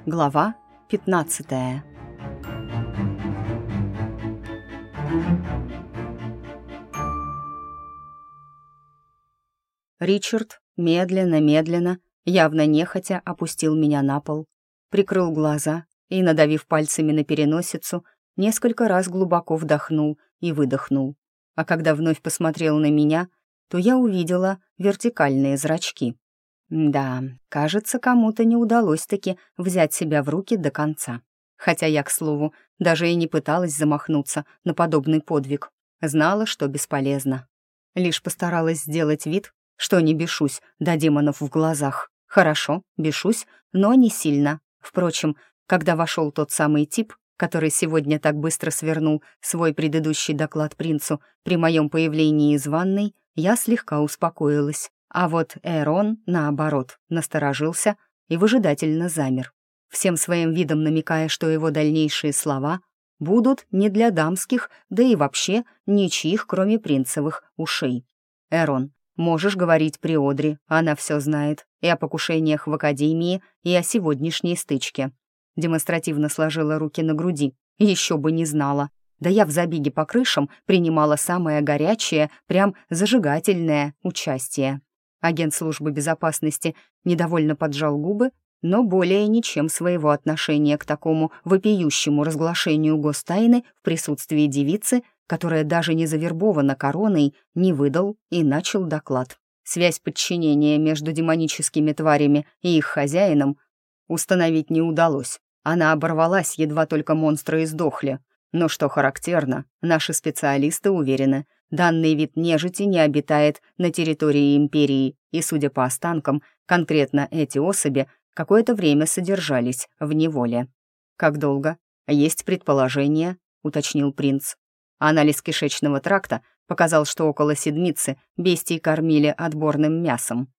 Глава 15. Ричард медленно, явно нехотя, опустил меня на пол, прикрыл глаза и, надавив пальцами на переносицу, несколько раз глубоко вдохнул и выдохнул. А когда вновь посмотрел на меня, то я увидела вертикальные зрачки. Да, кажется, кому-то не удалось-таки взять себя в руки до конца. Хотя я, к слову, даже и не пыталась замахнуться на подобный подвиг. Знала, что бесполезно. Лишь постаралась сделать вид, что не бешусь до демонов в глазах. Хорошо, бешусь, но не сильно. Впрочем, когда вошел тот самый тип, который сегодня так быстро свернул свой предыдущий доклад принцу при моем появлении из ванной, я слегка успокоилась. А вот Эрон, наоборот, насторожился и выжидательно замер, всем своим видом намекая, что его дальнейшие слова будут не для дамских, да и вообще ничьих, кроме принцевых, ушей. «Эрон, можешь говорить при Одри, она все знает, и о покушениях в Академии, и о сегодняшней стычке». Демонстративно сложила руки на груди, еще бы не знала. Да я в забеге по крышам принимала самое горячее, прям зажигательное участие. Агент службы безопасности недовольно поджал губы, но более ничем своего отношения к такому вопиющему разглашению гостайны в присутствии девицы, которая даже не завербована короной, не выдал и начал доклад. Связь подчинения между демоническими тварями и их хозяином установить не удалось. Она оборвалась, едва только монстры издохли. Но что характерно, наши специалисты уверены, данный вид нежити не обитает на территории Империи, и, судя по останкам, конкретно эти особи какое-то время содержались в неволе. «Как долго? Есть предположение», — уточнил принц. Анализ кишечного тракта показал, что около седмицы бестий кормили отборным мясом.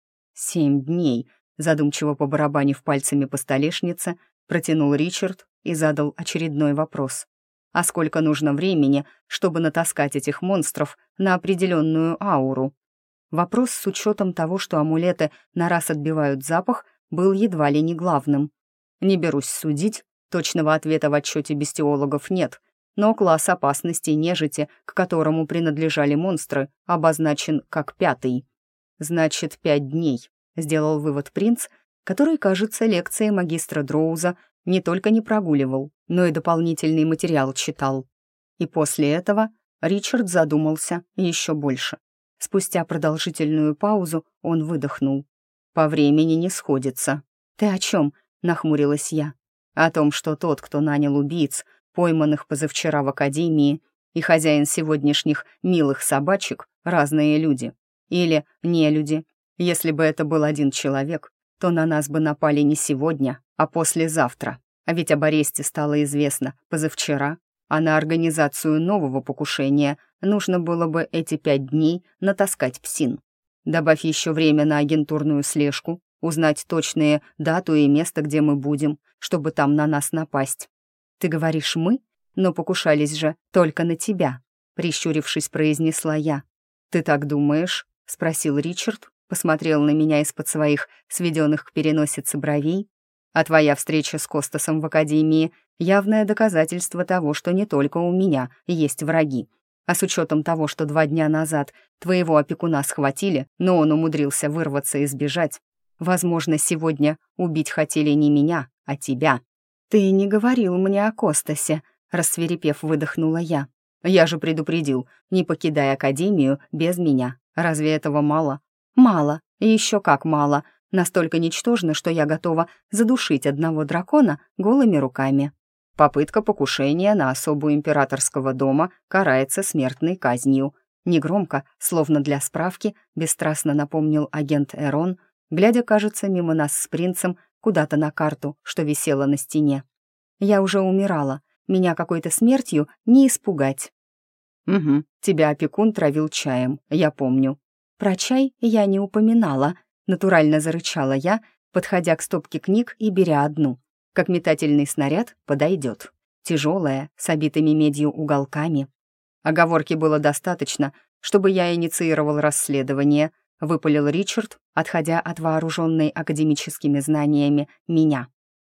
7 дней, задумчиво побарабанив пальцами по столешнице, протянул Ричард и задал очередной вопрос. А сколько нужно времени, чтобы натаскать этих монстров на определенную ауру? Вопрос с учетом того, что амулеты на раз отбивают запах, был едва ли не главным. Не берусь судить, точного ответа в отчете бестиологов нет, но класс опасности нежити, к которому принадлежали монстры, обозначен как 5. «Значит, 5 дней», — сделал вывод принц, который, кажется, лекции магистра Дроуза не только не прогуливал, но и дополнительный материал читал. И после этого Ричард задумался еще больше. Спустя продолжительную паузу он выдохнул. «По времени не сходится». «Ты о чем?» — нахмурилась я. «О том, что тот, кто нанял убийц, пойманных позавчера в Академии, и хозяин сегодняшних милых собачек — разные люди. Или не люди. Если бы это был один человек, то на нас бы напали не сегодня, а послезавтра. А ведь об аресте стало известно позавчера, а на организацию нового покушения нужно было бы эти 5 дней натаскать псин. Добавь еще время на агентурную слежку, узнать точные дату и место, где мы будем, чтобы там на нас напасть. Ты говоришь «мы», но покушались же только на тебя», — прищурившись, произнесла я. «Ты так думаешь?» — спросил Ричард, посмотрел на меня из-под своих сведенных к переносице бровей. «А твоя встреча с Костасом в Академии — явное доказательство того, что не только у меня есть враги. А с учетом того, что 2 дня назад твоего опекуна схватили, но он умудрился вырваться и сбежать, возможно, сегодня убить хотели не меня, а тебя». «Ты не говорил мне о Костасе», — рассвирепев, выдохнула я. «Я же предупредил, не покидай Академию без меня. Разве этого мало?» «Мало, и еще как мало. Настолько ничтожно, что я готова задушить одного дракона голыми руками». «Попытка покушения на особу императорского дома карается смертной казнью», негромко, словно для справки, бесстрастно напомнил агент Эрон, глядя, кажется, мимо нас с принцем куда-то на карту, что висела на стене. «Я уже умирала. Меня какой-то смертью не испугать». «Угу, тебя опекун травил чаем, я помню». «Про чай я не упоминала», — натурально зарычала я, подходя к стопке книг и беря одну. Как метательный снаряд подойдет. Тяжелая, с обитыми медью уголками. Оговорки было достаточно, чтобы я инициировал расследование, выпалил Ричард, отходя от вооруженной академическими знаниями меня.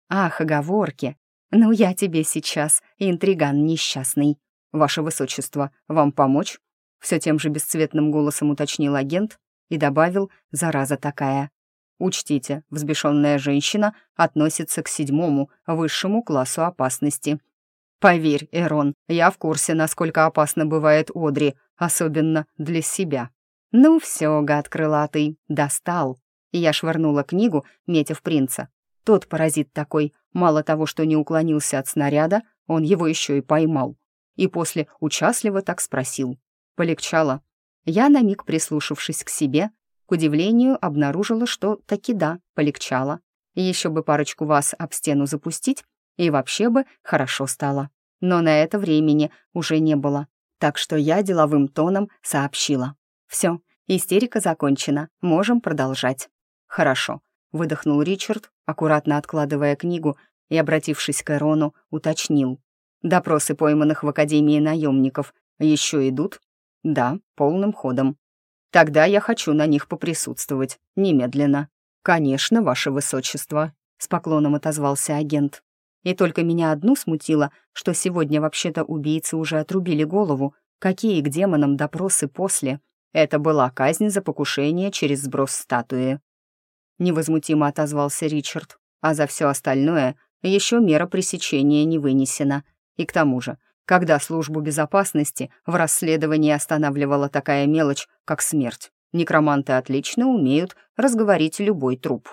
Ах, оговорки. Ну, я тебе сейчас, интриган несчастный. Ваше высочество, вам помочь? Все тем же бесцветным голосом уточнил агент и добавил: зараза такая. Учтите, взбешенная женщина относится к 7-му, высшему классу опасности. Поверь, Эрон, я в курсе, насколько опасно бывает Одри, особенно для себя. Ну все, гад крылатый, достал. И я швырнула книгу, метя в принца. Тот паразит такой, мало того, что не уклонился от снаряда, он его еще и поймал. И после участливо так спросил. Полегчало. Я, на миг прислушавшись к себе, к удивлению обнаружила, что таки да, полегчало. Еще бы парочку вас об стену запустить, и вообще бы хорошо стало. Но на это времени уже не было. Так что я деловым тоном сообщила. «Все, истерика закончена, можем продолжать». «Хорошо», — выдохнул Ричард, аккуратно откладывая книгу и, обратившись к Эрону, уточнил. «Допросы пойманных в Академии наемников еще идут?» «Да, полным ходом». «Тогда я хочу на них поприсутствовать, немедленно». «Конечно, ваше высочество», — с поклоном отозвался агент. И только меня одну смутило, что сегодня вообще-то убийцы уже отрубили голову. Какие к демонам допросы после? Это была казнь за покушение через сброс статуи. Невозмутимо отозвался Ричард. А за все остальное еще мера пресечения не вынесена. И к тому же, когда службу безопасности в расследовании останавливала такая мелочь, как смерть, некроманты отлично умеют разговорить любой труп.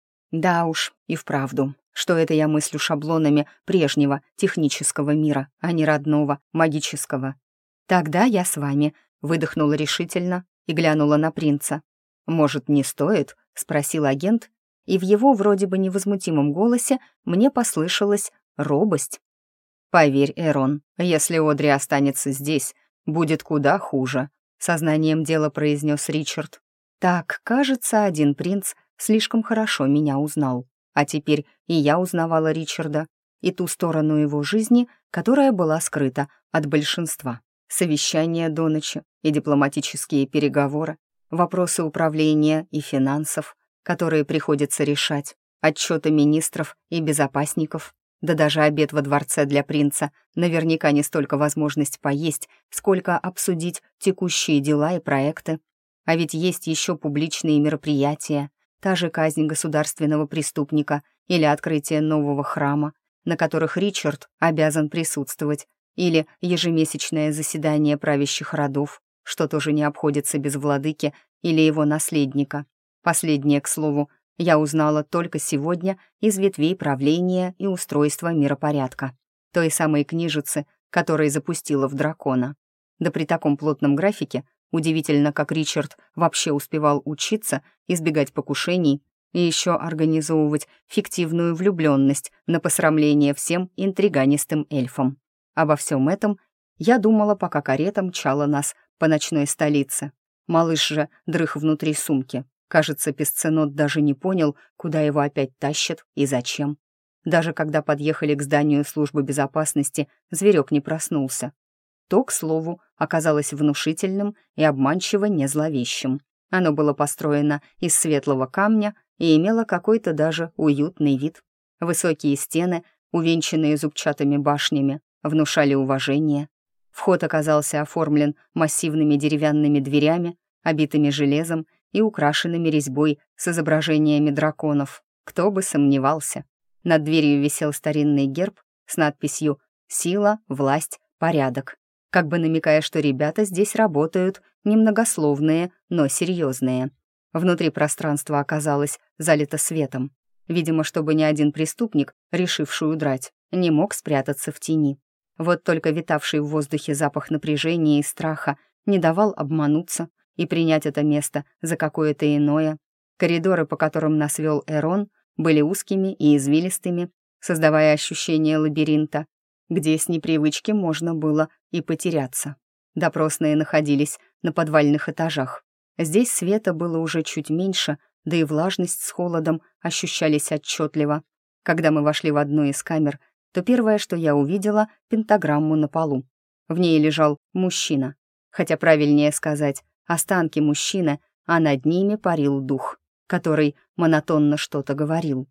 Да уж, и вправду, что это я мыслю шаблонами прежнего технического мира, а не родного, магического. «Тогда я с вами», — выдохнула решительно и глянула на принца. «Может, не стоит?» — спросил агент, и в его вроде бы невозмутимом голосе мне послышалась робость. «Поверь, Эрон, если Одри останется здесь, будет куда хуже», — сознанием дела произнес Ричард. «Так, кажется, один принц слишком хорошо меня узнал. А теперь и я узнавала Ричарда, и ту сторону его жизни, которая была скрыта от большинства. Совещания до ночи и дипломатические переговоры, вопросы управления и финансов, которые приходится решать, отчеты министров и безопасников, да даже обед во дворце для принца наверняка не столько возможность поесть, сколько обсудить текущие дела и проекты. А ведь есть еще публичные мероприятия, та же казнь государственного преступника или открытие нового храма, на которых Ричард обязан присутствовать, или ежемесячное заседание правящих родов, что тоже не обходится без владыки или его наследника. Последнее, к слову, я узнала только сегодня из ветвей правления и устройства миропорядка, той самой книжицы, которая запустила в дракона. Да при таком плотном графике удивительно, как Ричард вообще успевал учиться, избегать покушений и еще организовывать фиктивную влюбленность на посрамление всем интриганистым эльфам. Обо всем этом я думала, пока карета мчала нас по ночной столице. Малыш же дрых внутри сумки. Кажется, песценот даже не понял, куда его опять тащат и зачем. Даже когда подъехали к зданию службы безопасности, зверек не проснулся. То, к слову, оказалось внушительным и обманчиво незловещим. Оно было построено из светлого камня и имело какой-то даже уютный вид. Высокие стены, увенчанные зубчатыми башнями, внушали уважение. Вход оказался оформлен массивными деревянными дверями, обитыми железом и украшенными резьбой с изображениями драконов. Кто бы сомневался. Над дверью висел старинный герб с надписью «Сила, власть, порядок», как бы намекая, что ребята здесь работают немногословные, но серьезные. Внутри пространство оказалось залито светом. Видимо, чтобы ни один преступник, решивший удрать, не мог спрятаться в тени. Вот только витавший в воздухе запах напряжения и страха не давал обмануться и принять это место за какое-то иное. Коридоры, по которым нас вел Эрон, были узкими и извилистыми, создавая ощущение лабиринта, где с непривычки можно было и потеряться. Допросные находились на подвальных этажах. Здесь света было уже чуть меньше, да и влажность с холодом ощущались отчетливо. Когда мы вошли в одну из камер, то первое, что я увидела — пентаграмму на полу. В ней лежал мужчина, хотя правильнее сказать останки мужчины, а над ними парил дух, который монотонно что-то говорил.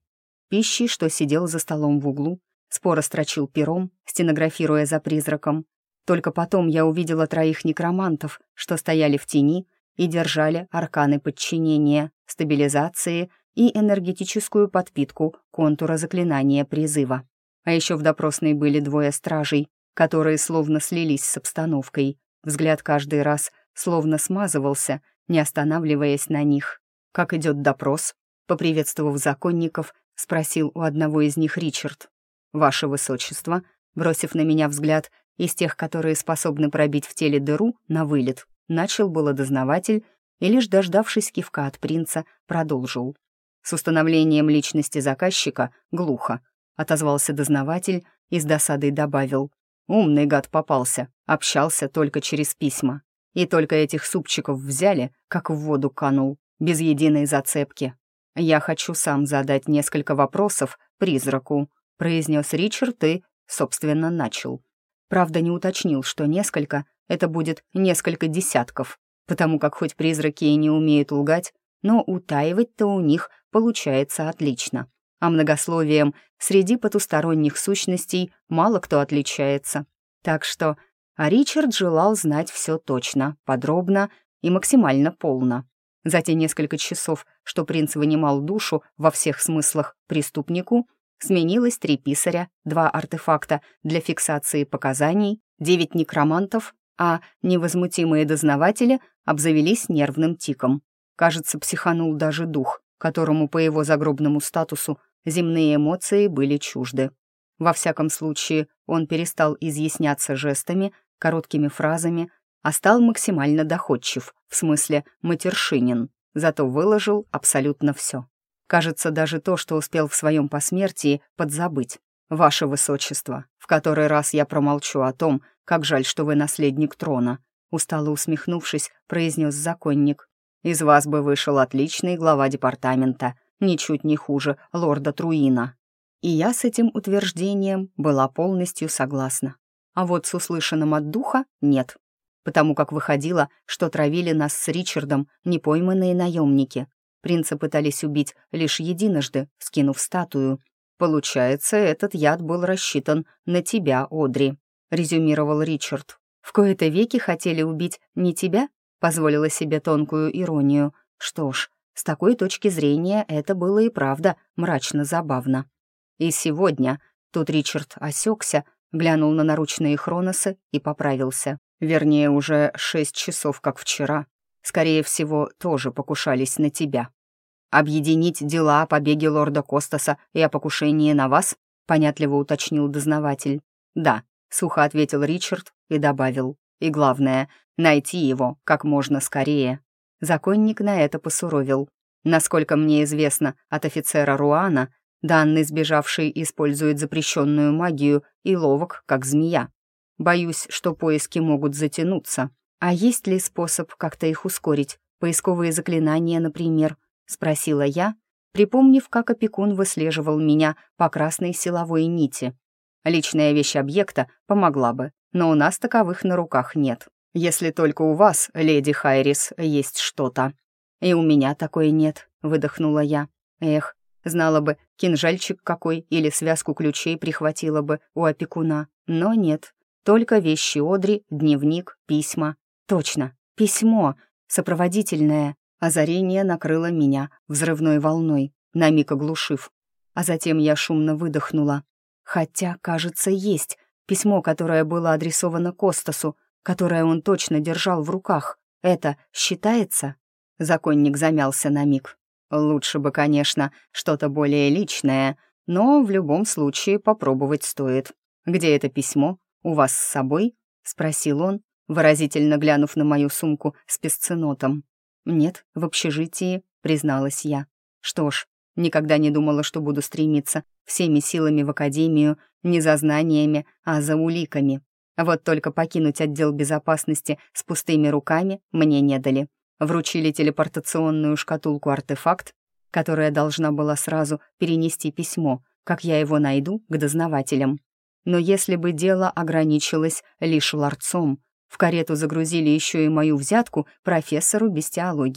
пищей, что сидел за столом в углу, споро строчил пером, стенографируя за призраком. Только потом я увидела 3 некромантов, что стояли в тени и держали арканы подчинения, стабилизации и энергетическую подпитку контура заклинания призыва. А еще в допросной были 2 стражей, которые словно слились с обстановкой. Взгляд каждый раз словно смазывался, не останавливаясь на них. «Как идет допрос?» — поприветствовав законников, спросил у одного из них Ричард. «Ваше высочество», бросив на меня взгляд из тех, которые способны пробить в теле дыру на вылет, начал было дознаватель и, лишь дождавшись кивка от принца, продолжил. «С установлением личности заказчика глухо», — отозвался дознаватель и с досадой добавил. «Умный гад попался, общался только через письма. И только этих супчиков взяли, как в воду канул, без единой зацепки. Я хочу сам задать несколько вопросов призраку», — произнес Ричард и, собственно, начал. Правда, не уточнил, что несколько — это будет несколько десятков, потому как хоть призраки и не умеют лгать, но утаивать-то у них получается отлично. А многословием среди потусторонних сущностей мало кто отличается. Так что Ричард желал знать все точно, подробно и максимально полно. За те несколько часов, что принц вынимал душу во всех смыслах преступнику, сменилось 3 писаря, 2 артефакта для фиксации показаний, 9 некромантов, а невозмутимые дознаватели обзавелись нервным тиком. Кажется, психанул даже дух, которому по его загробному статусу земные эмоции были чужды. Во всяком случае, он перестал изъясняться жестами, короткими фразами, а стал максимально доходчив, в смысле матершинен, зато выложил абсолютно все. Кажется, даже то, что успел в своем посмертии подзабыть. «Ваше высочество, в который раз я промолчу о том, как жаль, что вы наследник трона», устало усмехнувшись, произнес законник. «Из вас бы вышел отличный глава департамента, ничуть не хуже лорда Труина». И я с этим утверждением была полностью согласна. А вот с услышанным от духа нет, потому как выходило, что травили нас с Ричардом непойманные наемники. Принца пытались убить лишь единожды, скинув статую. «Получается, этот яд был рассчитан на тебя, Одри», — резюмировал Ричард. «В кои-то веки хотели убить не тебя?» — позволила себе тонкую иронию. Что ж, с такой точки зрения это было и правда мрачно забавно. И сегодня тут Ричард осекся, глянул на наручные хроносы и поправился. Вернее, уже 6 часов, как вчера. Скорее всего, тоже покушались на тебя. «Объединить дела о побеге лорда Костаса и о покушении на вас?» — понятливо уточнил дознаватель. «Да», — сухо ответил Ричард и добавил. «И главное, найти его как можно скорее». Законник на это посуровил. «Насколько мне известно от офицера Руана, данный сбежавший использует запрещенную магию и ловок, как змея. Боюсь, что поиски могут затянуться. А есть ли способ как-то их ускорить? Поисковые заклинания, например?» — спросила я, припомнив, как опекун выслеживал меня по красной силовой нити. «Личная вещь объекта помогла бы, но у нас таковых на руках нет. Если только у вас, леди Хайрис, есть что-то». «И у меня такой нет», — выдохнула я. «Эх, знала бы, кинжальчик какой или связку ключей прихватила бы у опекуна. Но нет, только вещи Одри, дневник, письма. Точно, письмо, сопроводительное». Озарение накрыло меня взрывной волной, на миг оглушив. А затем я шумно выдохнула. Хотя, кажется, есть письмо, которое было адресовано Костасу, которое он точно держал в руках. Это считается? Законник замялся на миг. Лучше бы, конечно, что-то более личное, но в любом случае попробовать стоит. «Где это письмо? У вас с собой?» — спросил он, выразительно глянув на мою сумку с песценотом. «Нет, в общежитии», — призналась я. Что ж, никогда не думала, что буду стремиться всеми силами в академию не за знаниями, а за уликами. Вот только покинуть отдел безопасности с пустыми руками мне не дали. Вручили телепортационную шкатулку-артефакт, которая должна была сразу перенести письмо, как я его найду, к дознавателям. Но если бы дело ограничилось лишь ларцом, в карету загрузили еще и мою взятку профессору бестиологии.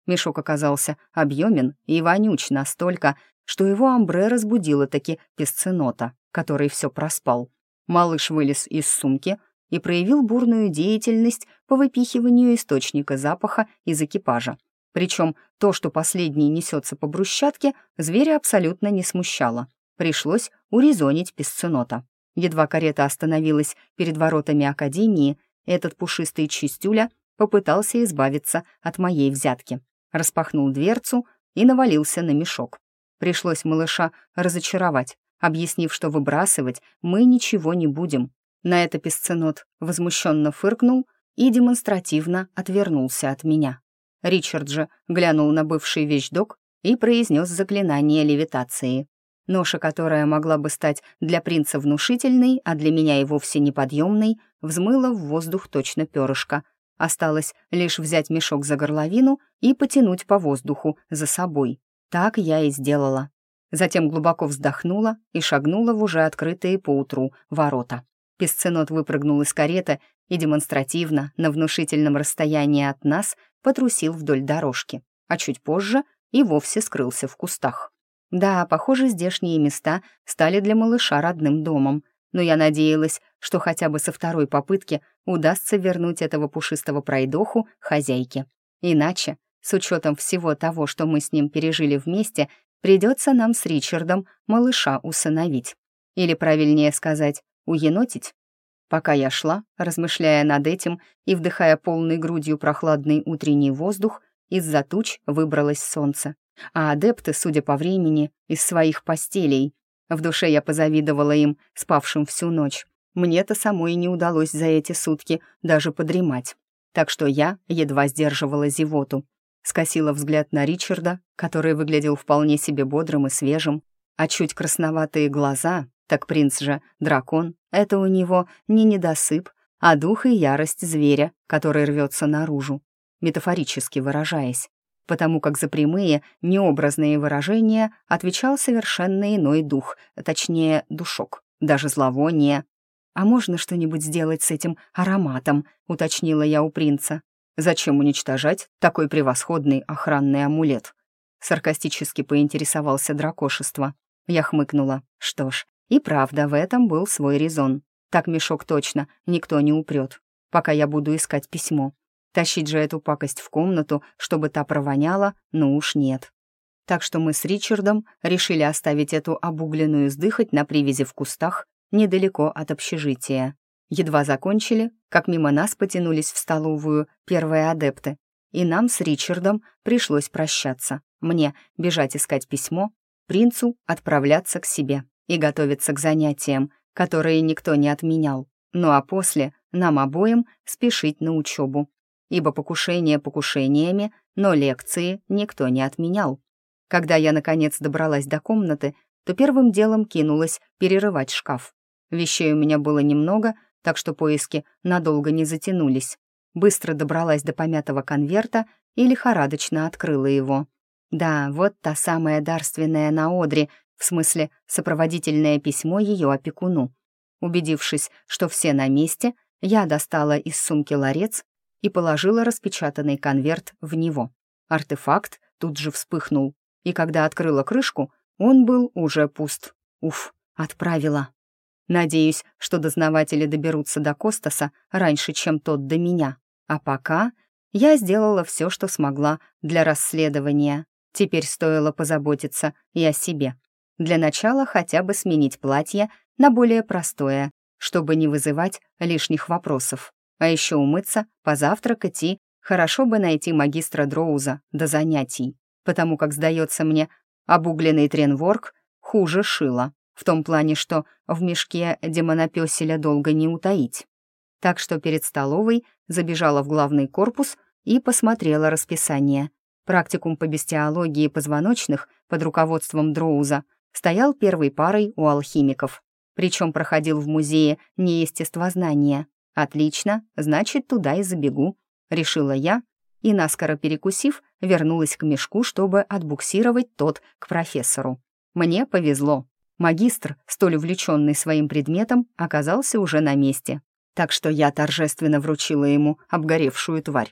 Мешок оказался объемен и вонюч настолько, что его амбре разбудило таки песценота, который все проспал. Малыш вылез из сумки и проявил бурную деятельность по выпихиванию источника запаха из экипажа. Причем то, что последний несется по брусчатке, зверя абсолютно не смущало. Пришлось урезонить песценота. Едва карета остановилась перед воротами академии, этот пушистый чистюля попытался избавиться от моей взятки. Распахнул дверцу и навалился на мешок. Пришлось малыша разочаровать, объяснив, что выбрасывать мы ничего не будем. На это песценот возмущенно фыркнул и демонстративно отвернулся от меня. Ричард же глянул на бывший вещдок и произнес заклинание левитации. Ноша, которая могла бы стать для принца внушительной, а для меня и вовсе неподъемной, взмыла в воздух точно перышко. Осталось лишь взять мешок за горловину и потянуть по воздуху за собой. Так я и сделала. Затем глубоко вздохнула и шагнула в уже открытые поутру ворота. Песценот выпрыгнул из кареты и демонстративно, на внушительном расстоянии от нас, потрусил вдоль дорожки, а чуть позже и вовсе скрылся в кустах. Да, похоже, здешние места стали для малыша родным домом, но я надеялась, что хотя бы со второй попытки удастся вернуть этого пушистого пройдоху хозяйке. Иначе, с учетом всего того, что мы с ним пережили вместе, придется нам с Ричардом малыша усыновить. Или, правильнее сказать, уенотить. Пока я шла, размышляя над этим и вдыхая полной грудью прохладный утренний воздух, из-за туч выбралось солнце, а адепты, судя по времени, из своих постелей. В душе я позавидовала им, спавшим всю ночь. Мне-то самой не удалось за эти сутки даже подремать. Так что я едва сдерживала зевоту. Скосила взгляд на Ричарда, который выглядел вполне себе бодрым и свежим, а чуть красноватые глаза, так принц же дракон, это у него не недосып, а дух и ярость зверя, который рвется наружу, метафорически выражаясь, потому как за прямые, необразные выражения отвечал совершенно иной дух, точнее, душок, даже зловоние. «А можно что-нибудь сделать с этим ароматом?» — уточнила я у принца. «Зачем уничтожать такой превосходный охранный амулет?» Саркастически поинтересовался дракошество. Я хмыкнула. Что ж, и правда, в этом был свой резон. Так мешок точно никто не упрет, пока я буду искать письмо. Тащить же эту пакость в комнату, чтобы та провоняла, ну уж нет. Так что мы с Ричардом решили оставить эту обугленную сдыхать на привязи в кустах недалеко от общежития. Едва закончили, как мимо нас потянулись в столовую первые адепты, и нам с Ричардом пришлось прощаться. Мне бежать искать письмо, принцу отправляться к себе и готовиться к занятиям, которые никто не отменял. Ну а после нам обоим спешить на учебу, ибо покушения покушениями, но лекции никто не отменял. Когда я, наконец, добралась до комнаты, то первым делом кинулась перерывать шкаф. Вещей у меня было немного, так что поиски надолго не затянулись. Быстро добралась до помятого конверта и лихорадочно открыла его. Да, вот та самая дарственная Наодри, в смысле сопроводительное письмо ее опекуну. Убедившись, что все на месте, я достала из сумки ларец и положила распечатанный конверт в него. Артефакт тут же вспыхнул, и когда открыла крышку, он был уже пуст. Уф, отправила. Надеюсь, что дознаватели доберутся до Костаса раньше, чем тот до меня. А пока я сделала все, что смогла для расследования. Теперь стоило позаботиться и о себе. Для начала хотя бы сменить платье на более простое, чтобы не вызывать лишних вопросов. А еще умыться, позавтракать и хорошо бы найти магистра Дроуза до занятий, потому как, сдается мне, обугленный тренворк хуже шила, в том плане, что в мешке демонопёселя долго не утаить. Так что перед столовой забежала в главный корпус и посмотрела расписание. Практикум по бестиологии позвоночных под руководством Дроуза стоял первой парой у алхимиков, причем проходил в музее неестествознания. Отлично, значит, туда и забегу, решила я, и, наскоро перекусив, вернулась к мешку, чтобы отбуксировать тот к профессору. Мне повезло. Магистр, столь увлеченный своим предметом, оказался уже на месте, так что я торжественно вручила ему обгоревшую тварь.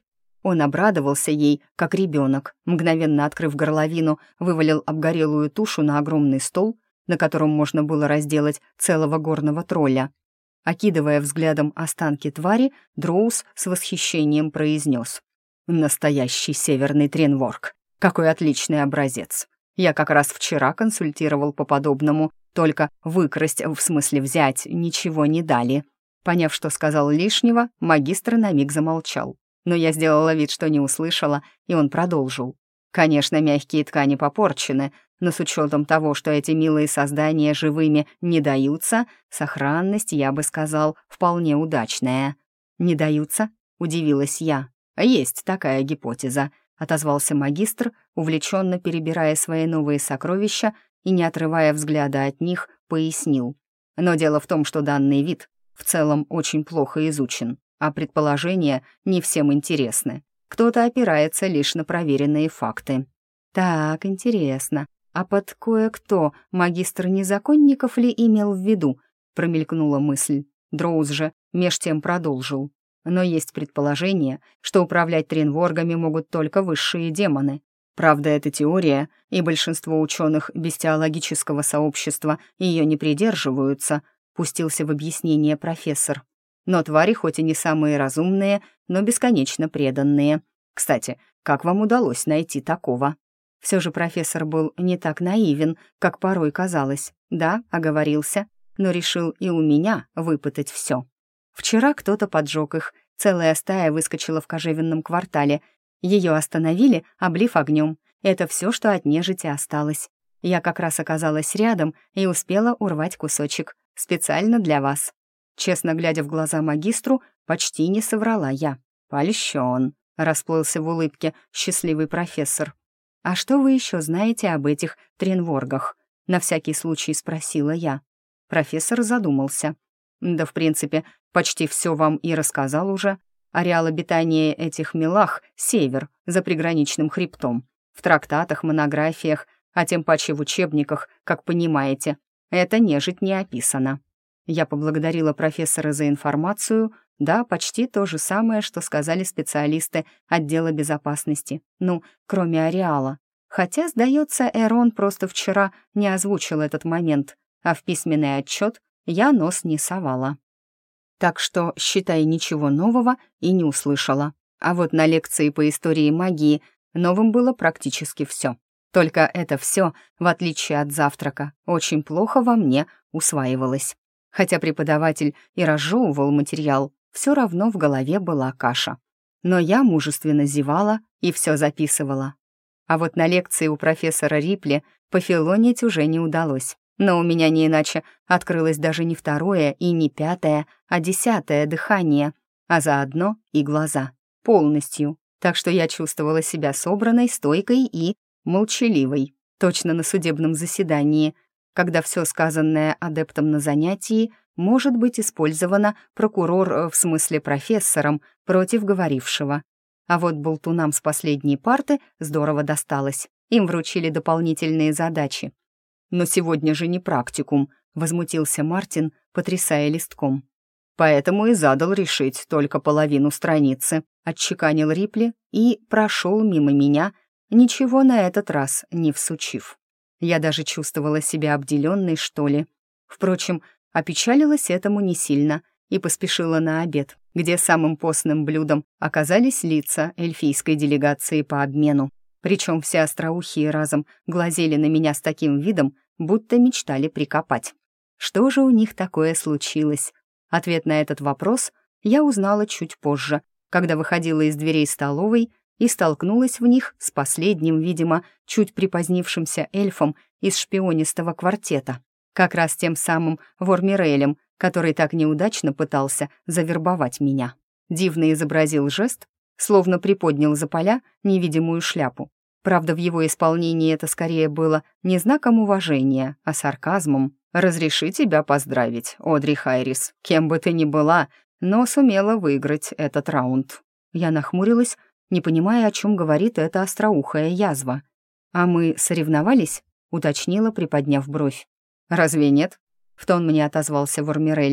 Он обрадовался ей, как ребенок, мгновенно открыв горловину, вывалил обгорелую тушу на огромный стол, на котором можно было разделать целого горного тролля. Окидывая взглядом останки твари, Дроус с восхищением произнес: «Настоящий северный тренворк! Какой отличный образец! Я как раз вчера консультировал по подобному, только выкрасть, в смысле взять, ничего не дали». Поняв, что сказал лишнего, магистр на миг замолчал. Но я сделала вид, что не услышала, и он продолжил. «Конечно, мягкие ткани попорчены, но с учетом того, что эти милые создания живыми не даются, сохранность, я бы сказал, вполне удачная». «Не даются?» — удивилась я. «Есть такая гипотеза», — отозвался магистр, увлеченно перебирая свои новые сокровища и, не отрывая взгляда от них, пояснил. «Но дело в том, что данный вид в целом очень плохо изучен, а предположения не всем интересны. Кто-то опирается лишь на проверенные факты». «Так, интересно. А под кое-кто магистр незаконников ли имел в виду?» — промелькнула мысль. Дроуз же меж тем продолжил. «Но есть предположение, что управлять тренворгами могут только высшие демоны. Правда, это теория, и большинство ученых бестиологического сообщества ее не придерживаются», — пустился в объяснение профессор. «Но твари хоть и не самые разумные, но бесконечно преданные. Кстати, как вам удалось найти такого?» Все же профессор был не так наивен, как порой казалось. Да, оговорился, но решил и у меня выпытать все. Вчера кто-то поджег их, целая стая выскочила в кожевенном квартале. Ее остановили, облив огнем. Это все, что от нежити осталось. Я как раз оказалась рядом и успела урвать кусочек. Специально для вас. Честно глядя в глаза магистру, почти не соврала я. «Польщен», — расплылся в улыбке счастливый профессор. «А что вы еще знаете об этих тренворгах?» — на всякий случай спросила я. Профессор задумался. «Да, в принципе, почти все вам и рассказал уже. Ареал обитания этих милах — север, за приграничным хребтом. В трактатах, монографиях, а тем паче в учебниках, как понимаете, это нежить не описано». Я поблагодарила профессора за информацию. Да, почти то же самое, что сказали специалисты отдела безопасности. Ну, кроме ареала. Хотя, сдается, Эрон просто вчера не озвучил этот момент, а в письменный отчет я нос не совала. Так что, считай, ничего нового и не услышала. А вот на лекции по истории магии новым было практически все. Только это все, в отличие от завтрака, очень плохо во мне усваивалось. Хотя преподаватель и разжевывал материал, все равно в голове была каша. Но я мужественно зевала и все записывала. А вот на лекции у профессора Рипли пофилонить уже не удалось. Но у меня не иначе открылось даже не второе и не пятое, а 10-е дыхание, а заодно и глаза. Полностью. Так что я чувствовала себя собранной, стойкой и молчаливой. Точно на судебном заседании, когда все сказанное адептом на занятии может быть использовано в смысле профессором, против говорившего. А вот болтунам с последней парты здорово досталось. Им вручили дополнительные задачи. «Но сегодня же не практикум», — возмутился Мартин, потрясая листком. «Поэтому и задал решить только половину страницы», — отчеканил Рипли и прошел мимо меня, ничего на этот раз не всучив. Я даже чувствовала себя обделенной, что ли. Впрочем, опечалилась этому не сильно и поспешила на обед, где самым постным блюдом оказались лица эльфийской делегации по обмену. Причем все остроухие разом глазели на меня с таким видом, будто мечтали прикопать. Что же у них такое случилось? Ответ на этот вопрос я узнала чуть позже, когда выходила из дверей столовой и столкнулась в них с последним, видимо, чуть припозднившимся эльфом из шпионистого квартета, как раз тем самым Вормирелем, который так неудачно пытался завербовать меня. Дивно изобразил жест, словно приподнял за поля невидимую шляпу. Правда, в его исполнении это скорее было не знаком уважения, а сарказмом. «Разреши тебя поздравить, Одри Хайрис, кем бы ты ни была, но сумела выиграть этот раунд». Я нахмурилась, не понимая, о чем говорит эта остроухая язва. «А мы соревновались?» — уточнила, приподняв бровь. «Разве нет?» — в тон мне отозвался Вормирель.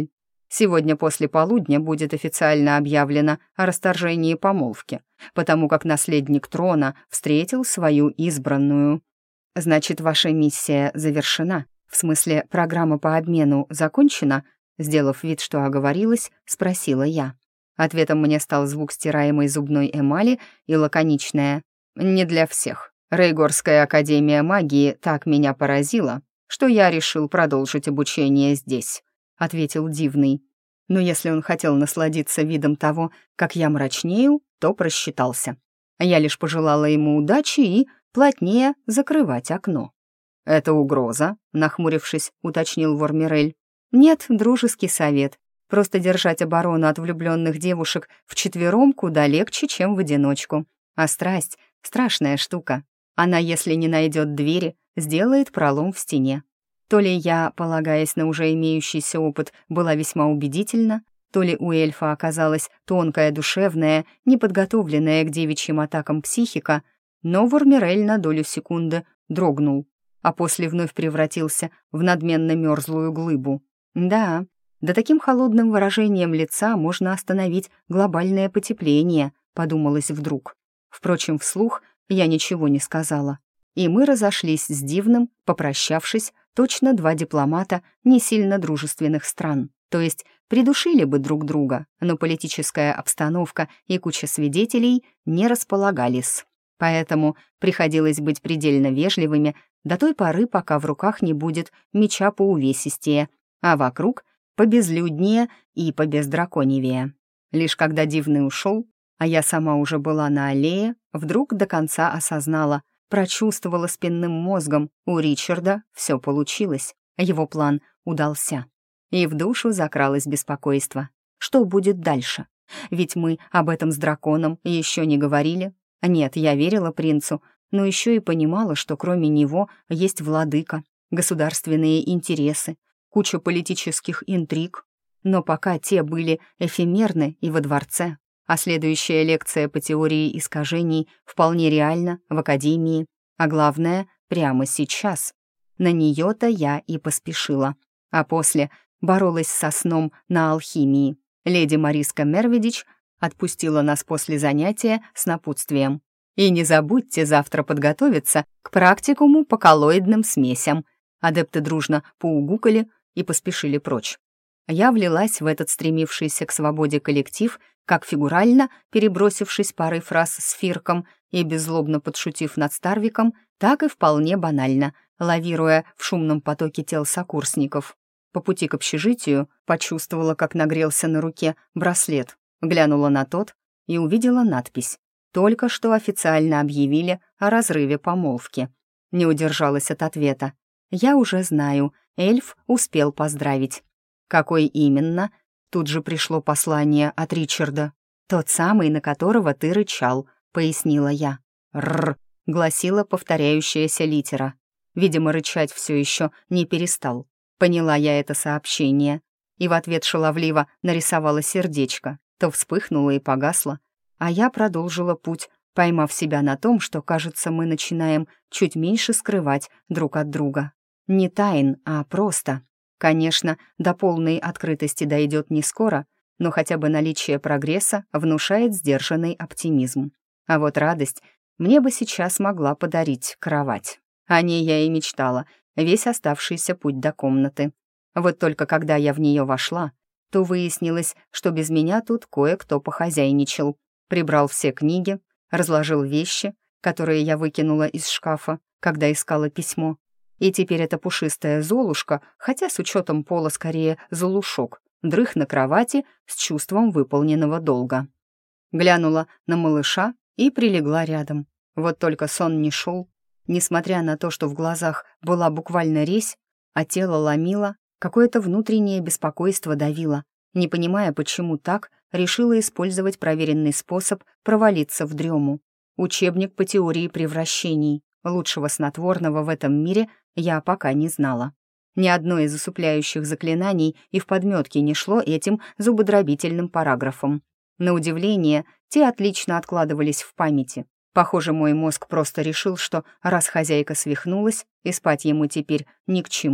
Сегодня после полудня будет официально объявлено о расторжении помолвки, потому как наследник трона встретил свою избранную. Значит, ваша миссия завершена? В смысле, программа по обмену закончена? Сделав вид, что оговорилась, спросила я. Ответом мне стал звук стираемой зубной эмали и лаконичное «Не для всех. Рейгорская академия магии так меня поразила, что я решил продолжить обучение здесь», — ответил Дивный. Но если он хотел насладиться видом того, как я мрачнею, то просчитался. Я лишь пожелала ему удачи и плотнее закрывать окно. «Это угроза?» — нахмурившись, уточнил Вормирель. «Нет, дружеский совет. Просто держать оборону от влюбленных девушек вчетвером куда легче, чем в одиночку. А страсть — страшная штука. Она, если не найдет двери, сделает пролом в стене. То ли я, полагаясь на уже имеющийся опыт, была весьма убедительна, то ли у эльфа оказалась тонкая, душевная, неподготовленная к девичьим атакам психика, но Вормирель на долю секунды дрогнул, а после вновь превратился в надменно мерзлую глыбу. Да, да таким холодным выражением лица можно остановить глобальное потепление, подумалось вдруг. Впрочем, вслух я ничего не сказала. И мы разошлись с Дивным, попрощавшись, точно два дипломата не сильно дружественных стран. То есть придушили бы друг друга, но политическая обстановка и куча свидетелей не располагались. Поэтому приходилось быть предельно вежливыми до той поры, пока в руках не будет меча поувесистее, а вокруг побезлюднее и побездраконевее. Лишь когда Дивный ушел, а я сама уже была на аллее, вдруг до конца осознала, прочувствовала спинным мозгом, у Ричарда все получилось, его план удался. И в душу закралось беспокойство. Что будет дальше? Ведь мы об этом с драконом еще не говорили. Нет, я верила принцу, но еще и понимала, что кроме него есть владыка, государственные интересы, куча политических интриг. Но пока те были эфемерны и во дворце, а следующая лекция по теории искажений вполне реальна в академии, а главное, прямо сейчас. На нее-то я и поспешила. А после боролась со сном на алхимии. Леди Мариска Мерведич отпустила нас после занятия с напутствием. «И не забудьте завтра подготовиться к практикуму по коллоидным смесям». Адепты дружно поугукали и поспешили прочь. Я влилась в этот стремившийся к свободе коллектив, как фигурально, перебросившись парой фраз с Фирком и беззлобно подшутив над Старвиком, так и вполне банально, лавируя в шумном потоке тел сокурсников. По пути к общежитию почувствовала, как нагрелся на руке браслет, глянула на тот и увидела надпись: «Только что официально объявили о разрыве помолвки». Не удержалась от ответа. «Я уже знаю, эльф успел поздравить». «Какой именно?» Тут же пришло послание от Ричарда. «Тот самый, на которого ты рычал», — пояснила я. «Рррр», — гласила повторяющаяся литера. Видимо, рычать все еще не перестал. Поняла я это сообщение. И в ответ шаловливо нарисовала сердечко. То вспыхнуло и погасло. А я продолжила путь, поймав себя на том, что, кажется, мы начинаем чуть меньше скрывать друг от друга. Не тайн, а просто. Конечно, до полной открытости дойдет не скоро, но хотя бы наличие прогресса внушает сдержанный оптимизм. А вот радость мне бы сейчас могла подарить кровать. О ней я и мечтала весь оставшийся путь до комнаты. Вот только когда я в нее вошла, то выяснилось, что без меня тут кое-кто похозяйничал. Прибрал все книги, разложил вещи, которые я выкинула из шкафа, когда искала письмо. И теперь эта пушистая Золушка, хотя с учетом пола скорее Золушок, дрых на кровати с чувством выполненного долга. Глянула на малыша и прилегла рядом. Вот только сон не шел. Несмотря на то, что в глазах была буквально резь, а тело ломило, какое-то внутреннее беспокойство давило. Не понимая, почему так, решила использовать проверенный способ провалиться в дрему. Учебник по теории превращений. Лучшего снотворного в этом мире я пока не знала. Ни одно из усыпляющих заклинаний и в подметке не шло этим зубодробительным параграфом. На удивление, те отлично откладывались в памяти. Похоже, мой мозг просто решил, что раз хозяйка свихнулась и спать ему теперь ни к чему,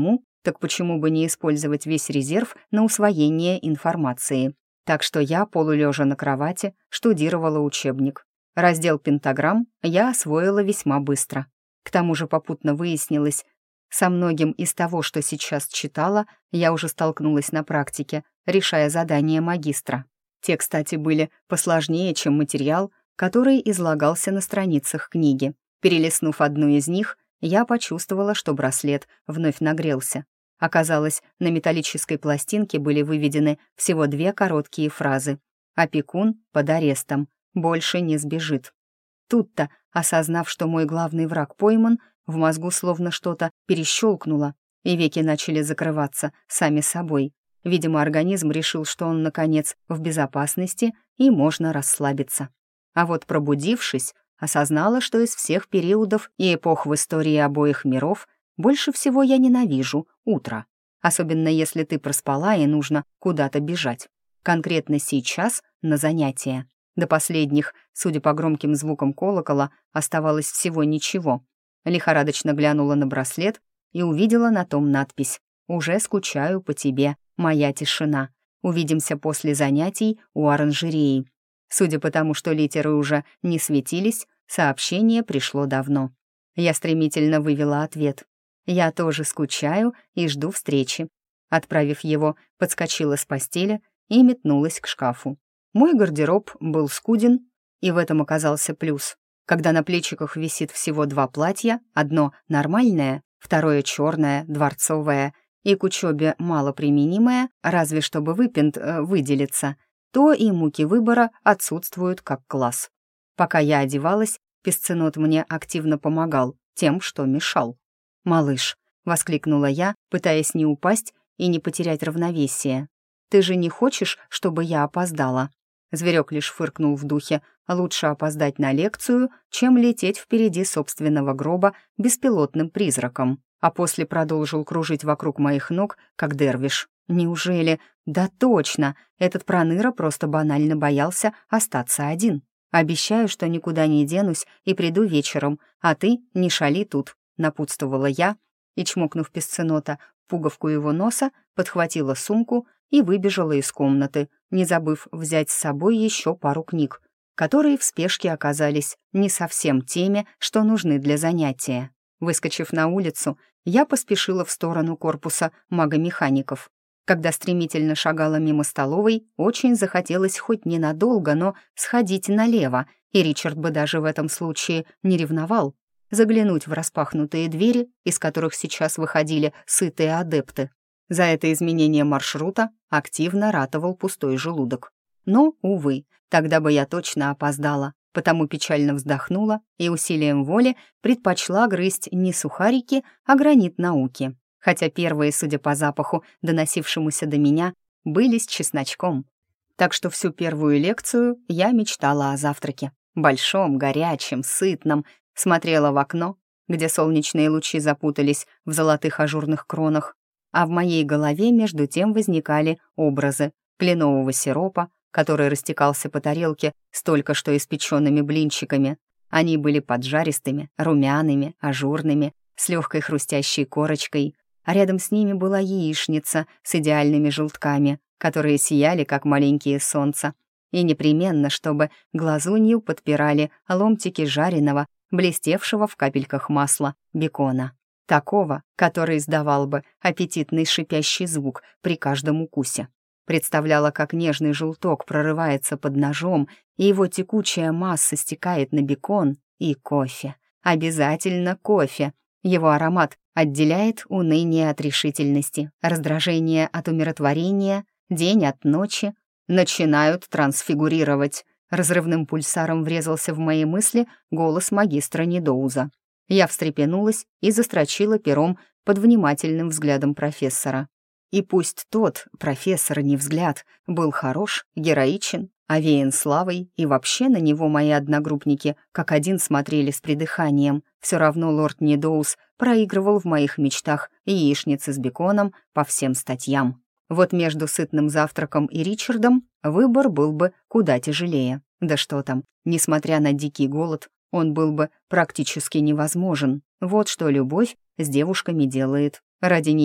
так почему бы не использовать весь резерв на усвоение информации? Так что я, полулежа на кровати, штудировала учебник. Раздел пентаграмм я освоила весьма быстро. К тому же попутно выяснилось, со многим из того, что сейчас читала, я уже столкнулась на практике, решая задания магистра. Те, кстати, были посложнее, чем материал, который излагался на страницах книги. Перелистнув одну из них, я почувствовала, что браслет вновь нагрелся. Оказалось, на металлической пластинке были выведены всего 2 короткие фразы. «Опекун под арестом. Больше не сбежит». Тут-то, осознав, что мой главный враг пойман, в мозгу словно что-то перещелкнуло, и веки начали закрываться сами собой. Видимо, организм решил, что он, наконец, в безопасности и можно расслабиться. А вот пробудившись, осознала, что из всех периодов и эпох в истории обоих миров больше всего я ненавижу утро. Особенно если ты проспала и нужно куда-то бежать. Конкретно сейчас на занятия. До последних, судя по громким звукам колокола, оставалось всего ничего. Лихорадочно глянула на браслет и увидела на том надпись: «Уже скучаю по тебе, моя тишина. Увидимся после занятий у оранжереи». Судя по тому, что литеры уже не светились, сообщение пришло давно. Я стремительно вывела ответ. «Я тоже скучаю и жду встречи». Отправив его, подскочила с постели и метнулась к шкафу. Мой гардероб был скуден, и в этом оказался плюс. Когда на плечиках висит всего 2 платья, одно нормальное, второе черное, дворцовое, и к учебе малоприменимое, разве чтобы выделиться, то и муки выбора отсутствуют как класс. Пока я одевалась, песценот мне активно помогал тем, что мешал. «Малыш», — воскликнула я, пытаясь не упасть и не потерять равновесие, «ты же не хочешь, чтобы я опоздала?» Зверек лишь фыркнул в духе: «Лучше опоздать на лекцию, чем лететь впереди собственного гроба беспилотным призраком», а после продолжил кружить вокруг моих ног, как дервиш. «Неужели? Да точно! Этот проныра просто банально боялся остаться один. Обещаю, что никуда не денусь и приду вечером, а ты не шали тут», — напутствовала я и, чмокнув песценота пуговку его носа, подхватила сумку и выбежала из комнаты, не забыв взять с собой еще пару книг, которые в спешке оказались не совсем теми, что нужны для занятия. Выскочив на улицу, я поспешила в сторону корпуса магомехаников. Когда стремительно шагала мимо столовой, очень захотелось хоть ненадолго, но сходить налево, и Ричард бы даже в этом случае не ревновал. Заглянуть в распахнутые двери, из которых сейчас выходили сытые адепты. За это изменение маршрута активно ратовал пустой желудок. Но, увы, тогда бы я точно опоздала, потому печально вздохнула и усилием воли предпочла грызть не сухарики, а гранит науки. Хотя первые, судя по запаху, доносившемуся до меня, были с чесночком. Так что всю первую лекцию я мечтала о завтраке. Большом, горячем, сытном. Смотрела в окно, где солнечные лучи запутались в золотых ажурных кронах, а в моей голове между тем возникали образы кленового сиропа, который растекался по тарелке с только что испеченными блинчиками. Они были поджаристыми, румяными, ажурными, с легкой хрустящей корочкой, а рядом с ними была яичница с идеальными желтками, которые сияли, как маленькие солнца, и непременно, чтобы глазунью подпирали ломтики жареного, блестевшего в капельках масла бекона. Такого, который издавал бы аппетитный шипящий звук при каждом укусе. Представляла, как нежный желток прорывается под ножом, и его текучая масса стекает на бекон и кофе. Обязательно кофе. Его аромат отделяет уныние от решительности, раздражение от умиротворения, день от ночи. Начинают трансфигурировать. Разрывным пульсаром врезался в мои мысли голос магистра Недоуза. Я встрепенулась и застрочила пером под внимательным взглядом профессора. И пусть тот, профессор, не взгляд, был хорош, героичен, овеян славой, и вообще на него мои одногруппники как один смотрели с придыханием, все равно лорд Недоуз проигрывал в моих мечтах яичницы с беконом по всем статьям. Вот между сытным завтраком и Ричардом выбор был бы куда тяжелее. Да что там, несмотря на дикий голод, он был бы практически невозможен. Вот что любовь с девушками делает. Ради нее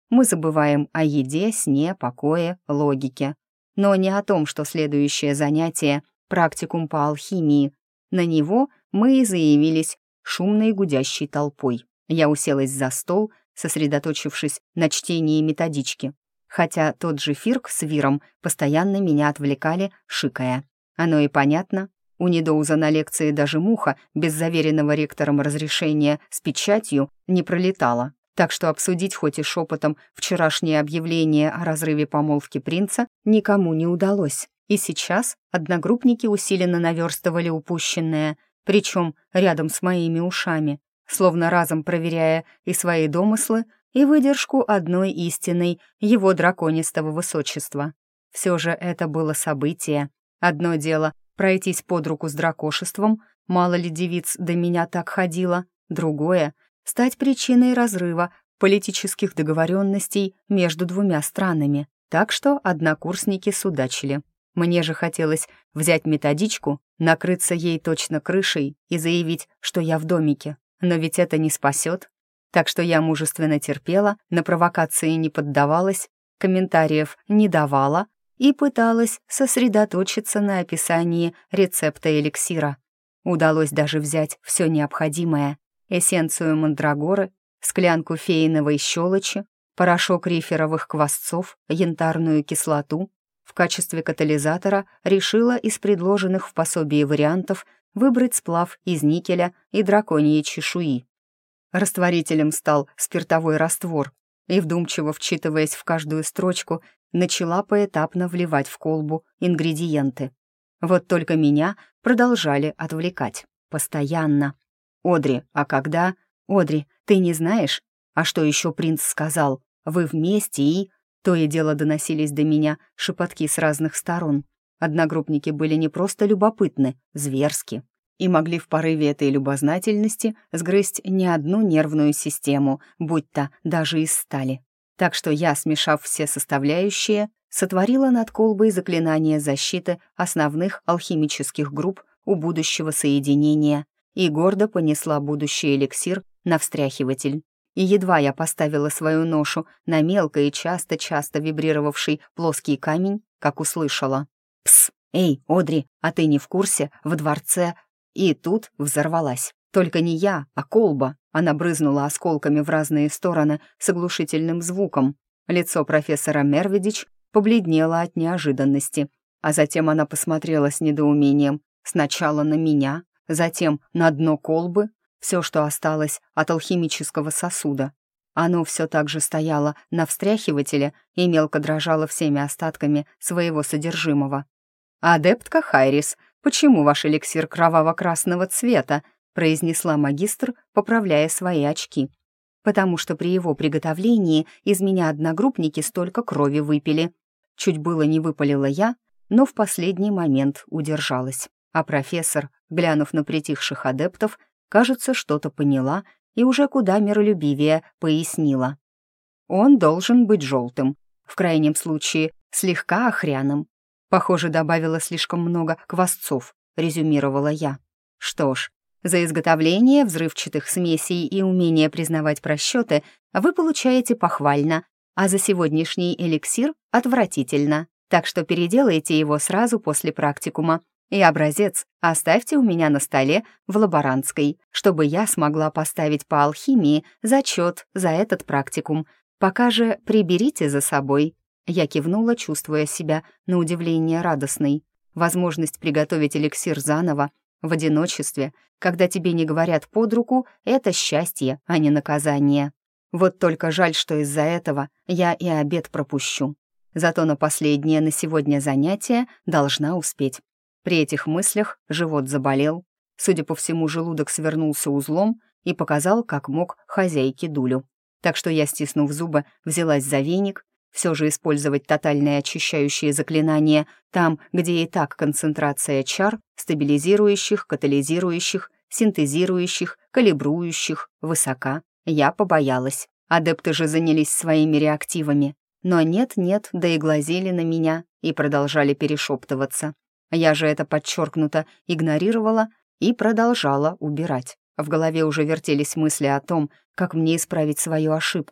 мы забываем о еде, сне, покое, логике. Но не о том, что следующее занятие — практикум по алхимии. На него мы и заявились шумной гудящей толпой. Я уселась за стол, сосредоточившись на чтении методички. Хотя тот же Фирк с Виром постоянно меня отвлекали, шикая. Оно и понятно. У Недоуза на лекции даже муха без заверенного ректором разрешения с печатью не пролетала. Так что обсудить хоть и шепотом вчерашнее объявление о разрыве помолвки принца никому не удалось. И сейчас одногруппники усиленно наверстывали упущенное, причем рядом с моими ушами, словно разом проверяя и свои домыслы, и выдержку одной истинной его драконистого высочества. Все же это было событие. Одно дело — пройтись под руку с дракошеством, мало ли девиц до меня так ходило, другое — стать причиной разрыва политических договоренностей между двумя странами. Так что однокурсники судачили. Мне же хотелось взять методичку, накрыться ей точно крышей и заявить, что я в домике. Но ведь это не спасет. Так что я мужественно терпела, на провокации не поддавалась, комментариев не давала и пыталась сосредоточиться на описании рецепта эликсира. Удалось даже взять все необходимое: эссенцию мандрагоры, склянку фейновой щелочи, порошок риферовых квасцов, янтарную кислоту. В качестве катализатора решила из предложенных в пособии вариантов выбрать сплав из никеля и драконьей чешуи. Растворителем стал спиртовой раствор, и, вдумчиво вчитываясь в каждую строчку, начала поэтапно вливать в колбу ингредиенты. Вот только меня продолжали отвлекать. Постоянно. «Одри, а когда?» «Одри, ты не знаешь? А что еще принц сказал? Вы вместе и...» То и дело доносились до меня шепотки с разных сторон. Одногруппники были не просто любопытны, зверски. И могли в порыве этой любознательности сгрызть не одну нервную систему, будь то даже из стали. Так что я, смешав все составляющие, сотворила над колбой заклинание защиты основных алхимических групп у будущего соединения и гордо понесла будущий эликсир на встряхиватель. И едва я поставила свою ношу на мелко и часто-часто вибрировавший плоский камень, как услышала: «Пс! Эй, Одри, а ты не в курсе? В дворце...» И тут взорвалась. Только не я, а колба. Она брызнула осколками в разные стороны с оглушительным звуком. Лицо профессора Мерведич побледнело от неожиданности, а затем она посмотрела с недоумением сначала на меня, затем на дно колбы, все, что осталось от алхимического сосуда. Оно все так же стояло на встряхивателе и мелко дрожало всеми остатками своего содержимого. «Адептка Хайрис, почему ваш эликсир кроваво-красного цвета?» произнесла магистр, поправляя свои очки. «Потому что при его приготовлении из меня одногруппники столько крови выпили». Чуть было не выпалила я, но в последний момент удержалась. А профессор, глянув на притихших адептов, кажется, что-то поняла и уже куда миролюбивее пояснила. «Он должен быть желтым, в крайнем случае слегка охряным. Похоже, добавила слишком много квасцов», — резюмировала я. «Что ж, за изготовление взрывчатых смесей и умение признавать просчеты вы получаете похвально, а за сегодняшний эликсир — отвратительно. Так что переделайте его сразу после практикума. И образец оставьте у меня на столе в лаборантской, чтобы я смогла поставить по алхимии зачет за этот практикум. Пока же приберите за собой». Я кивнула, чувствуя себя на удивление радостной. Возможность приготовить эликсир заново, в одиночестве, когда тебе не говорят под руку, это счастье, а не наказание. Вот только жаль, что из-за этого я и обед пропущу. Зато на последнее на сегодня занятие должна успеть. При этих мыслях живот заболел. Судя по всему, желудок свернулся узлом и показал, как мог, хозяйке Дулю. Так что я, стиснув зубы, взялась за веник. Все же использовать тотальные очищающие заклинания там, где и так концентрация чар, стабилизирующих, катализирующих, синтезирующих, калибрующих, высока, я побоялась. Адепты же занялись своими реактивами. Но нет-нет, да и глазели на меня и продолжали перешептываться. Я же это подчеркнуто игнорировала и продолжала убирать. В голове уже вертелись мысли о том, как мне исправить свою ошибку,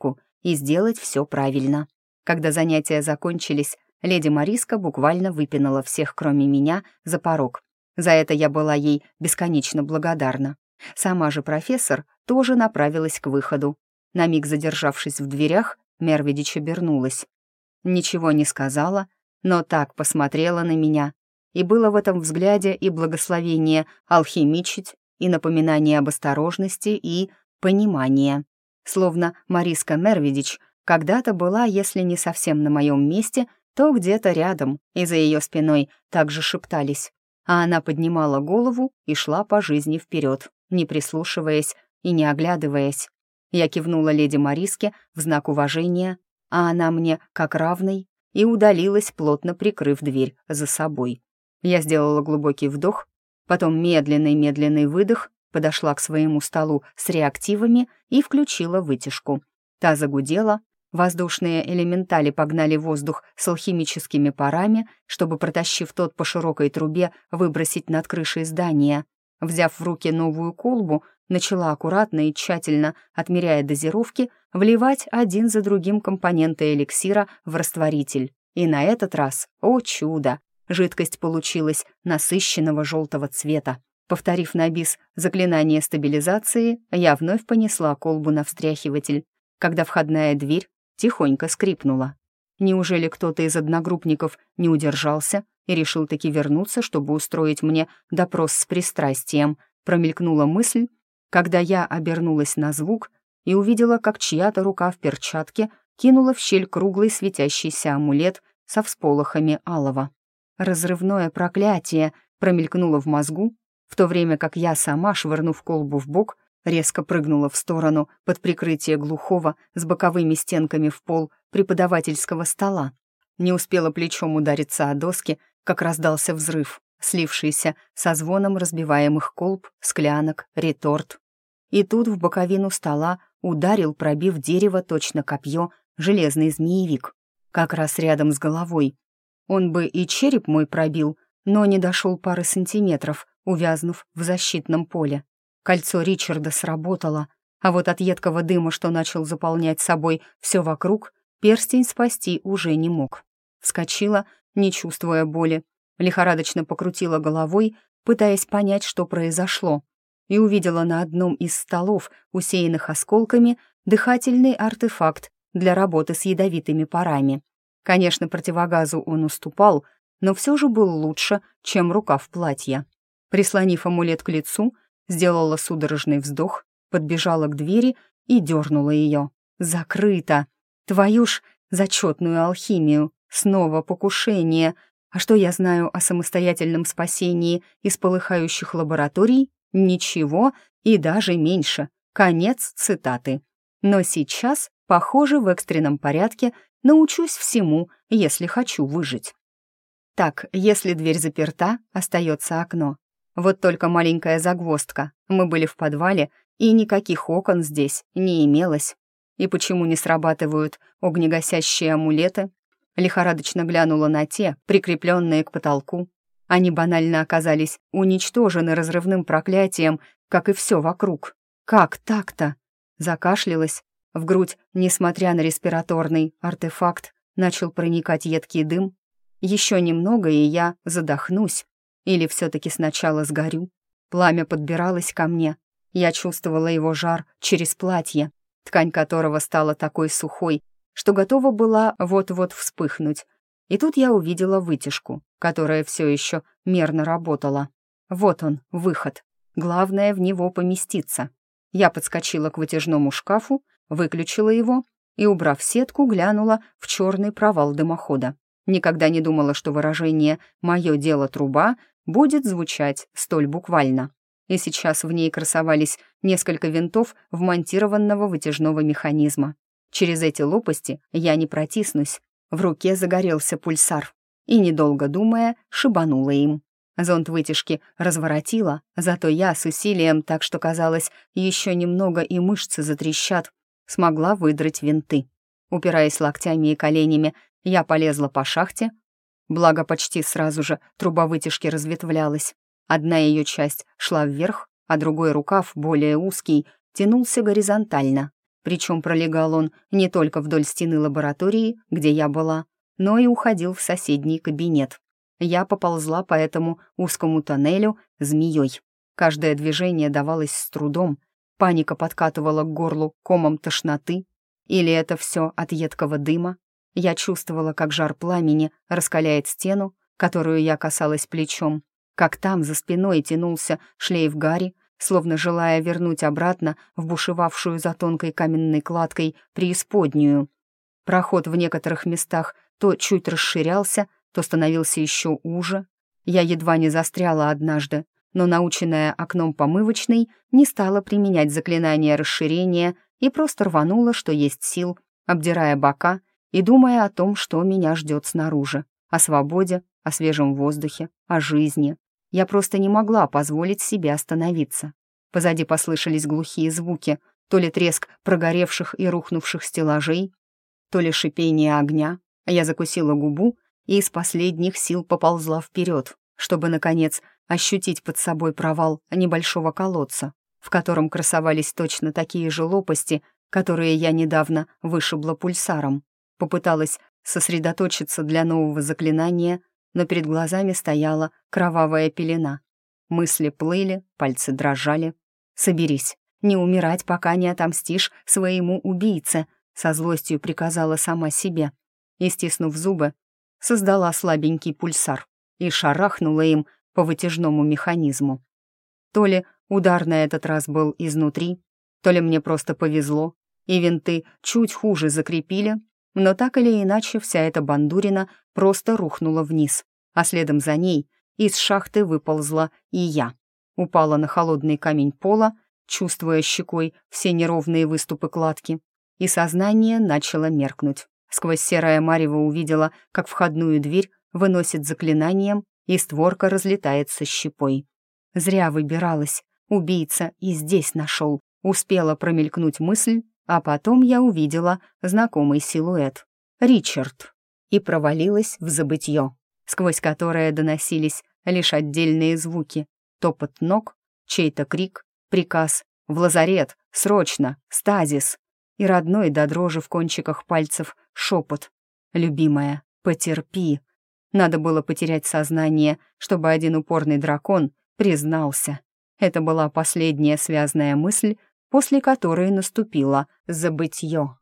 и сделать все правильно. Когда занятия закончились, леди Мариска буквально выпинала всех, кроме меня, за порог. За это я была ей бесконечно благодарна. Сама же профессор тоже направилась к выходу. На миг задержавшись в дверях, Мерведич обернулась. Ничего не сказала, но так посмотрела на меня. И было в этом взгляде и благословение алхимичить, и напоминание об осторожности, и понимание. Словно Мариска Мерведич когда-то была, если не совсем на моем месте, то где-то рядом, и за ее спиной также шептались. А она поднимала голову и шла по жизни вперед, не прислушиваясь и не оглядываясь. Я кивнула леди Мариске в знак уважения, а она мне как равной, и удалилась, плотно прикрыв дверь за собой. Я сделала глубокий вдох, потом медленный выдох, подошла к своему столу с реактивами и включила вытяжку. Та загудела, воздушные элементали погнали воздух с алхимическими парами, чтобы, протащив тот по широкой трубе, выбросить над крышей здания. Взяв в руки новую колбу, начала аккуратно и тщательно, отмеряя дозировки, вливать один за другим компоненты эликсира в растворитель. И на этот раз, о чудо, жидкость получилась насыщенного желтого цвета. Повторив на бис заклинание стабилизации, я вновь понесла колбу на встряхиватель, когда входная дверь тихонько скрипнула. Неужели кто-то из одногруппников не удержался и решил таки вернуться, чтобы устроить мне допрос с пристрастием? Промелькнула мысль, когда я обернулась на звук и увидела, как чья-то рука в перчатке кинула в щель круглый светящийся амулет со всполохами алого. «Разрывное проклятие!» промелькнуло в мозгу, в то время как я сама, швырнув колбу в бок, резко прыгнула в сторону под прикрытие глухого с боковыми стенками в пол преподавательского стола. Не успела плечом удариться о доски, как раздался взрыв, слившийся со звоном разбиваемых колб, склянок, реторт. И тут в боковину стола ударил, пробив дерево точно копье, железный змеевик, как раз рядом с головой. Он бы и череп мой пробил, но не дошел пары сантиметров, увязнув в защитном поле. Кольцо Ричарда сработало, а вот от едкого дыма, что начал заполнять собой все вокруг, перстень спасти уже не мог. Вскочила, не чувствуя боли, лихорадочно покрутила головой, пытаясь понять, что произошло, и увидела на одном из столов, усеянных осколками, дыхательный артефакт для работы с ядовитыми парами. Конечно, противогазу он уступал, но все же был лучше, чем рукав платья. Прислонив амулет к лицу, сделала судорожный вздох, подбежала к двери и дернула ее. «Закрыто! Твою ж зачетную алхимию! Снова покушение! А что я знаю о самостоятельном спасении из полыхающих лабораторий? Ничего и даже меньше. Конец цитаты. Но сейчас, похоже, в экстренном порядке научусь всему, если хочу выжить. Так, если дверь заперта, остается окно. Вот только маленькая загвоздка. Мы были в подвале, и никаких окон здесь не имелось. И почему не срабатывают огнегасящие амулеты? Лихорадочно глянула на те, прикрепленные к потолку. Они банально оказались уничтожены разрывным проклятием, как и все вокруг. Как так-то? Закашлялась. В грудь, несмотря на респираторный артефакт, начал проникать едкий дым. Еще немного, и я задохнусь. Или все-таки сначала сгорю. Пламя подбиралось ко мне. Я чувствовала его жар через платье, ткань которого стала такой сухой, что готова была вот-вот вспыхнуть. И тут я увидела вытяжку, которая все еще мерно работала. Вот он, выход. Главное в него поместиться. Я подскочила к вытяжному шкафу, выключила его и, убрав сетку, глянула в черный провал дымохода. Никогда не думала, что выражение «моё дело труба» будет звучать столь буквально. И сейчас в ней красовались несколько винтов вмонтированного вытяжного механизма. Через эти лопасти я не протиснусь. В руке загорелся пульсар, и, недолго думая, шибанула им. Зонт вытяжки разворотила, зато я с усилием, так что казалось, еще немного и мышцы затрещат, смогла выдрать винты. Упираясь локтями и коленями, я полезла по шахте, благо почти сразу же труба вытяжки разветвлялась. Одна ее часть шла вверх, а другой рукав, более узкий, тянулся горизонтально. причем пролегал он не только вдоль стены лаборатории, где я была, но и уходил в соседний кабинет. Я поползла по этому узкому тоннелю змеей. Каждое движение давалось с трудом, паника подкатывала к горлу комом тошноты. Или это все от едкого дыма? Я чувствовала, как жар пламени раскаляет стену, которую я касалась плечом, как там за спиной тянулся шлейф гари, словно желая вернуть обратно в бушевавшую за тонкой каменной кладкой преисподнюю. Проход в некоторых местах то чуть расширялся, то становился еще уже. Я едва не застряла однажды, но, наученная окном помывочной, не стала применять заклинание расширения и просто рванула, что есть сил, обдирая бока и думая о том, что меня ждет снаружи, о свободе, о свежем воздухе, о жизни. Я просто не могла позволить себе остановиться. Позади послышались глухие звуки, то ли треск прогоревших и рухнувших стеллажей, то ли шипение огня. Я закусила губу и из последних сил поползла вперед, чтобы, наконец, ощутить под собой провал небольшого колодца, в котором красовались точно такие же лопасти, которые я недавно вышибла пульсаром. Попыталась сосредоточиться для нового заклинания, но перед глазами стояла кровавая пелена. Мысли плыли, пальцы дрожали. «Соберись, не умирать, пока не отомстишь своему убийце», со злостью приказала сама себе. И, стиснув зубы, создала слабенький пульсар и шарахнула им по вытяжному механизму. То ли удар на этот раз был изнутри, то ли мне просто повезло, и винты чуть хуже закрепили, но так или иначе вся эта бандурина просто рухнула вниз, а следом за ней из шахты выползла и я. Упала на холодный камень пола, чувствуя щекой все неровные выступы кладки, и сознание начало меркнуть. Сквозь серое марево увидела, как входную дверь выносит заклинанием, и створка разлетается щепой. Зря выбиралась, убийца и здесь нашел. Успела промелькнуть мысль, а потом я увидела знакомый силуэт. Ричард. И провалилась в забытье, сквозь которое доносились лишь отдельные звуки. Топот ног, чей-то крик, приказ «В лазарет! Срочно! Стазис!» И родной до дрожи в кончиках пальцев шепот «Любимая, потерпи!» Надо было потерять сознание, чтобы один упорный дракон признался. Это была последняя связная мысль, после которой наступило забытье.